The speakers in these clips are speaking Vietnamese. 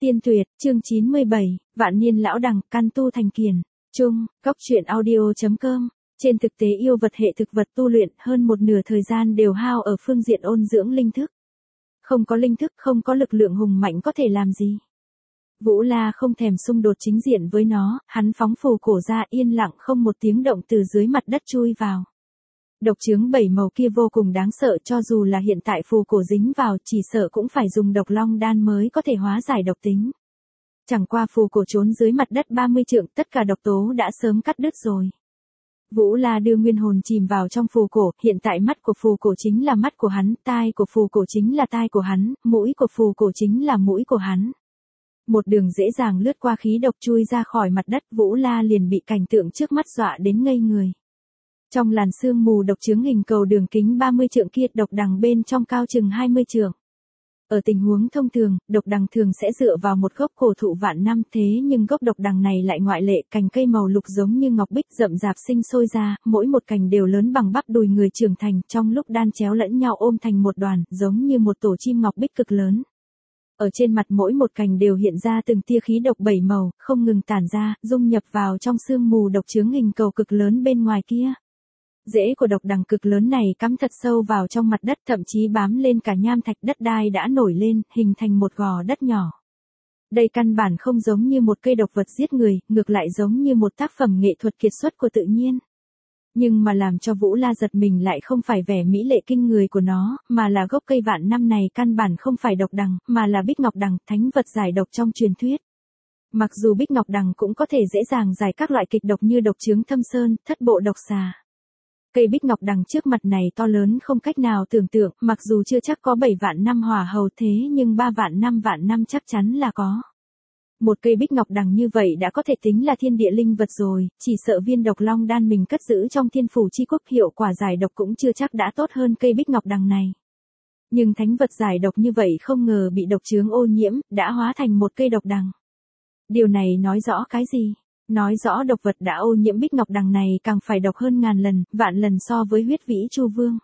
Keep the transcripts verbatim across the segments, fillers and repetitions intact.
Tiên Tuyệt, chương chín mươi bảy, Vạn Niên Lão Đằng, căn tu thành kiền. Chung, góc truyện audio.com. Trên thực tế yêu vật hệ thực vật tu luyện hơn một nửa thời gian đều hao ở phương diện ôn dưỡng linh thức. Không có linh thức, không có lực lượng hùng mạnh có thể làm gì. Vũ La không thèm xung đột chính diện với nó, hắn phóng phù cổ ra yên lặng không một tiếng động từ dưới mặt đất chui vào. Độc chướng bảy màu kia vô cùng đáng sợ, cho dù là hiện tại phù cổ dính vào chỉ sợ cũng phải dùng độc long đan mới có thể hóa giải độc tính. Chẳng qua phù cổ trốn dưới mặt đất ba mươi trượng, tất cả độc tố đã sớm cắt đứt rồi. Vũ La đưa nguyên hồn chìm vào trong phù cổ, hiện tại mắt của phù cổ chính là mắt của hắn, tai của phù cổ chính là tai của hắn, mũi của phù cổ chính là mũi của hắn. Một đường dễ dàng lướt qua khí độc chui ra khỏi mặt đất, Vũ La liền bị cảnh tượng trước mắt dọa đến ngây người. Trong làn sương mù độc chướng hình cầu đường kính ba mươi trượng kia, độc đằng bên trong cao chừng hai mươi trượng. Ở tình huống thông thường, độc đằng thường sẽ dựa vào một gốc cổ thụ vạn năm, thế nhưng gốc độc đằng này lại ngoại lệ, cành cây màu lục giống như ngọc bích rậm rạp sinh sôi ra, mỗi một cành đều lớn bằng bắp đùi người trưởng thành, trong lúc đan chéo lẫn nhau ôm thành một đoàn, giống như một tổ chim ngọc bích cực lớn. Ở trên mặt mỗi một cành đều hiện ra từng tia khí độc bảy màu, không ngừng tản ra, dung nhập vào trong sương mù độc chướng hình cầu cực lớn bên ngoài kia. Rễ của độc đằng cực lớn này cắm thật sâu vào trong mặt đất, thậm chí bám lên cả nham thạch, đất đai đã nổi lên, hình thành một gò đất nhỏ. Đây căn bản không giống như một cây độc vật giết người, ngược lại giống như một tác phẩm nghệ thuật kiệt xuất của tự nhiên. Nhưng mà làm cho Vũ La giật mình lại không phải vẻ mỹ lệ kinh người của nó, mà là gốc cây vạn năm này căn bản không phải độc đằng, mà là bích ngọc đằng, thánh vật giải độc trong truyền thuyết. Mặc dù bích ngọc đằng cũng có thể dễ dàng giải các loại kịch độc như độc chướng thâm sơn, thất bộ độc xà. Cây bích ngọc đằng trước mặt này to lớn không cách nào tưởng tượng, mặc dù chưa chắc có bảy vạn năm hỏa hầu thế nhưng ba vạn năm vạn năm chắc chắn là có. Một cây bích ngọc đằng như vậy đã có thể tính là thiên địa linh vật rồi, chỉ sợ viên độc long đan mình cất giữ trong thiên phủ chi quốc hiệu quả giải độc cũng chưa chắc đã tốt hơn cây bích ngọc đằng này. Nhưng thánh vật giải độc như vậy không ngờ bị độc chướng ô nhiễm, đã hóa thành một cây độc đằng. Điều này nói rõ cái gì? Nói rõ độc vật đã ô nhiễm bích ngọc đằng này càng phải độc hơn ngàn lần, vạn lần so với huyết vĩ chu vương.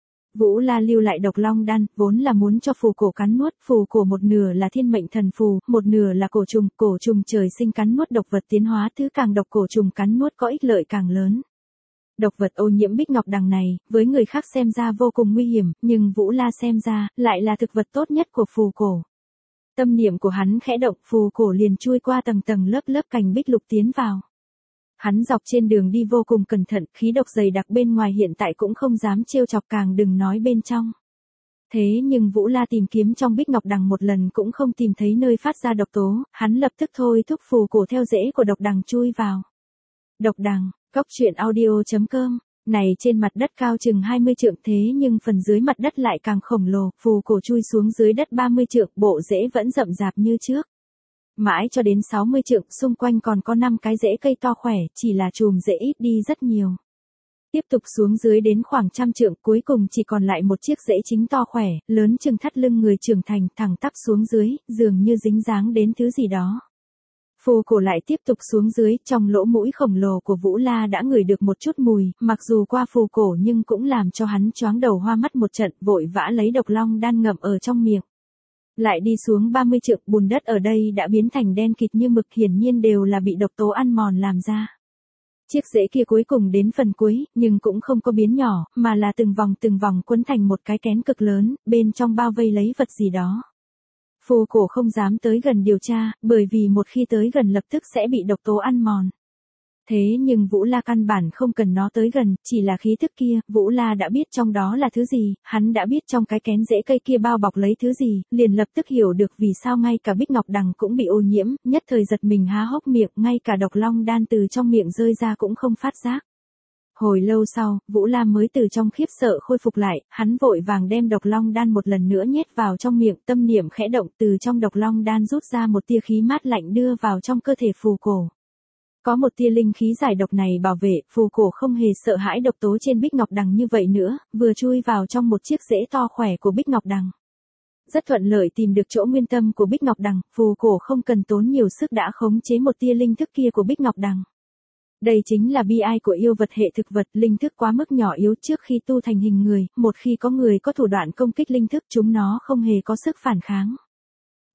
Vũ La lưu lại độc long đan, vốn là muốn cho phù cổ cắn nuốt, phù cổ một nửa là thiên mệnh thần phù, một nửa là cổ trùng, cổ trùng trời sinh cắn nuốt độc vật tiến hóa, thứ càng độc cổ trùng cắn nuốt có ích lợi càng lớn. Độc vật ô nhiễm bích ngọc đằng này, với người khác xem ra vô cùng nguy hiểm, nhưng Vũ La xem ra, lại là thực vật tốt nhất của phù cổ. Tâm niệm của hắn khẽ động, phù cổ liền chui qua tầng tầng lớp lớp cành bích lục tiến vào. Hắn dọc trên đường đi vô cùng cẩn thận, khí độc dày đặc bên ngoài hiện tại cũng không dám trêu chọc, càng đừng nói bên trong. Thế nhưng Vũ La tìm kiếm trong bích ngọc đằng một lần cũng không tìm thấy nơi phát ra độc tố, hắn lập tức thôi thúc phù cổ theo rễ của độc đằng chui vào. Độc đằng, góc truyện audio.com. Này trên mặt đất cao chừng hai mươi trượng thế nhưng phần dưới mặt đất lại càng khổng lồ, phù cổ chui xuống dưới đất ba mươi trượng, bộ rễ vẫn rậm rạp như trước. Mãi cho đến sáu mươi trượng, xung quanh còn có năm cái rễ cây to khỏe, chỉ là chùm rễ ít đi rất nhiều. Tiếp tục xuống dưới đến khoảng trăm trượng, cuối cùng chỉ còn lại một chiếc rễ chính to khỏe, lớn chừng thắt lưng người trưởng thành, thẳng tắp xuống dưới, dường như dính dáng đến thứ gì đó. Phù cổ lại tiếp tục xuống dưới, trong lỗ mũi khổng lồ của Vũ La đã ngửi được một chút mùi, mặc dù qua phù cổ nhưng cũng làm cho hắn choáng đầu hoa mắt một trận, vội vã lấy độc long đan ngậm ở trong miệng. Lại đi xuống ba mươi trượng, bùn đất ở đây đã biến thành đen kịt như mực, hiển nhiên đều là bị độc tố ăn mòn làm ra. Chiếc rễ kia cuối cùng đến phần cuối, nhưng cũng không có biến nhỏ, mà là từng vòng từng vòng quấn thành một cái kén cực lớn, bên trong bao vây lấy vật gì đó. Phù cổ không dám tới gần điều tra, bởi vì một khi tới gần lập tức sẽ bị độc tố ăn mòn. Thế nhưng Vũ La căn bản không cần nó tới gần, chỉ là khí thức kia, Vũ La đã biết trong đó là thứ gì, hắn đã biết trong cái kén rễ cây kia bao bọc lấy thứ gì, liền lập tức hiểu được vì sao ngay cả bích ngọc đằng cũng bị ô nhiễm, nhất thời giật mình há hốc miệng, ngay cả độc long đan từ trong miệng rơi ra cũng không phát giác. Hồi lâu sau, Vũ La mới từ trong khiếp sợ khôi phục lại, hắn vội vàng đem độc long đan một lần nữa nhét vào trong miệng, tâm niệm khẽ động, từ trong độc long đan rút ra một tia khí mát lạnh đưa vào trong cơ thể phù cổ. Có một tia linh khí giải độc này bảo vệ, phù cổ không hề sợ hãi độc tố trên bích ngọc đằng như vậy nữa, vừa chui vào trong một chiếc rễ to khỏe của bích ngọc đằng. Rất thuận lợi tìm được chỗ nguyên tâm của bích ngọc đằng, phù cổ không cần tốn nhiều sức đã khống chế một tia linh thức kia của bích ngọc đằng. Đây chính là bi ai của yêu vật hệ thực vật, linh thức quá mức nhỏ yếu trước khi tu thành hình người, một khi có người có thủ đoạn công kích linh thức chúng nó không hề có sức phản kháng.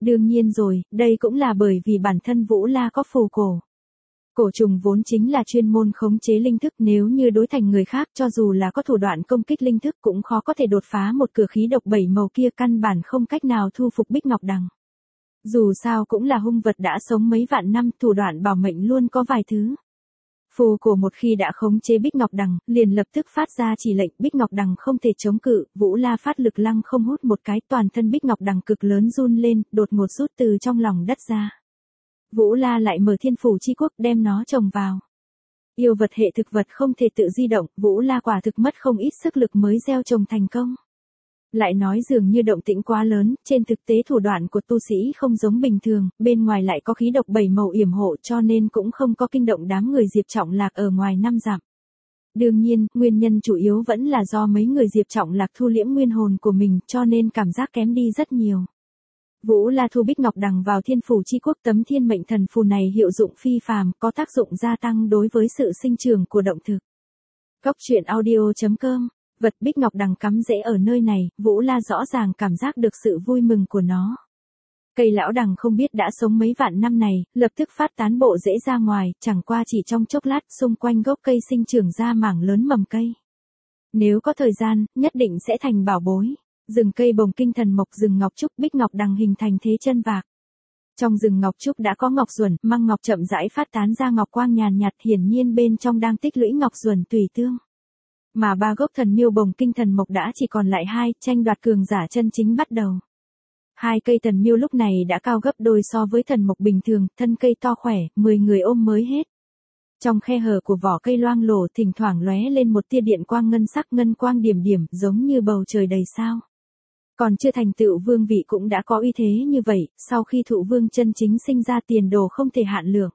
Đương nhiên rồi, đây cũng là bởi vì bản thân Vũ La có phù cổ. Cổ trùng vốn chính là chuyên môn khống chế linh thức, nếu như đối thành người khác cho dù là có thủ đoạn công kích linh thức cũng khó có thể đột phá một cửa khí độc bảy màu kia, căn bản không cách nào thu phục Bích Ngọc Đằng. Dù sao cũng là hung vật đã sống mấy vạn năm, thủ đoạn bảo mệnh luôn có vài thứ. Phù cổ một khi đã khống chế Bích Ngọc Đằng, liền lập tức phát ra chỉ lệnh, Bích Ngọc Đằng không thể chống cự, Vũ La phát lực lăng không hút một cái, toàn thân Bích Ngọc Đằng cực lớn run lên, đột ngột rút từ trong lòng đất ra. Vũ La lại mở thiên phủ chi quốc đem nó trồng vào. Yêu vật hệ thực vật không thể tự di động, Vũ La quả thực mất không ít sức lực mới gieo trồng thành công. Lại nói dường như động tĩnh quá lớn, trên thực tế thủ đoạn của tu sĩ không giống bình thường, bên ngoài lại có khí độc bảy màu yểm hộ cho nên cũng không có kinh động đám người Diệp Trọng Lạc ở ngoài năm dặm. Đương nhiên, nguyên nhân chủ yếu vẫn là do mấy người Diệp Trọng Lạc thu liễm nguyên hồn của mình cho nên cảm giác kém đi rất nhiều. Vũ La thu Bích Ngọc Đằng vào thiên phủ chi quốc, tấm thiên mệnh thần phù này hiệu dụng phi phàm, có tác dụng gia tăng đối với sự sinh trưởng của động thực. Góc truyện audio chấm com. Vật Bích Ngọc Đằng cắm rễ ở nơi này, Vũ La rõ ràng cảm giác được sự vui mừng của nó. Cây lão đằng không biết đã sống mấy vạn năm này, lập tức phát tán bộ rễ ra ngoài, chẳng qua chỉ trong chốc lát xung quanh gốc cây sinh trưởng ra mảng lớn mầm cây. Nếu có thời gian, nhất định sẽ thành bảo bối. Rừng cây bồng kinh thần mộc, rừng ngọc trúc, Bích Ngọc Đằng hình thành thế chân vạc. Trong rừng ngọc trúc đã có ngọc duẩn, măng ngọc chậm rãi phát tán ra ngọc quang nhàn nhạt, hiển nhiên bên trong đang tích lũy ngọc duẩn tùy tương. Mà ba gốc thần miêu bồng kinh thần mộc đã chỉ còn lại hai, tranh đoạt cường giả chân chính bắt đầu. Hai cây thần miêu lúc này đã cao gấp đôi so với thần mộc bình thường, thân cây to khỏe, mười người ôm mới hết. Trong khe hở của vỏ cây loang lổ thỉnh thoảng lóe lên một tia điện quang ngân sắc, ngân quang điểm điểm giống như bầu trời đầy sao. Còn chưa thành tựu vương vị cũng đã có uy thế như vậy, sau khi thụ vương chân chính sinh ra tiền đồ không thể hạn lượng.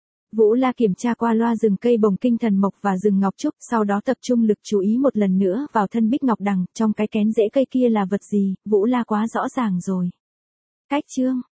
Vũ La kiểm tra qua loa rừng cây bồng kinh thần mộc và rừng ngọc trúc, sau đó tập trung lực chú ý một lần nữa vào thân Bích Ngọc Đằng, trong cái kén rễ cây kia là vật gì, Vũ La quá rõ ràng rồi. Cách chương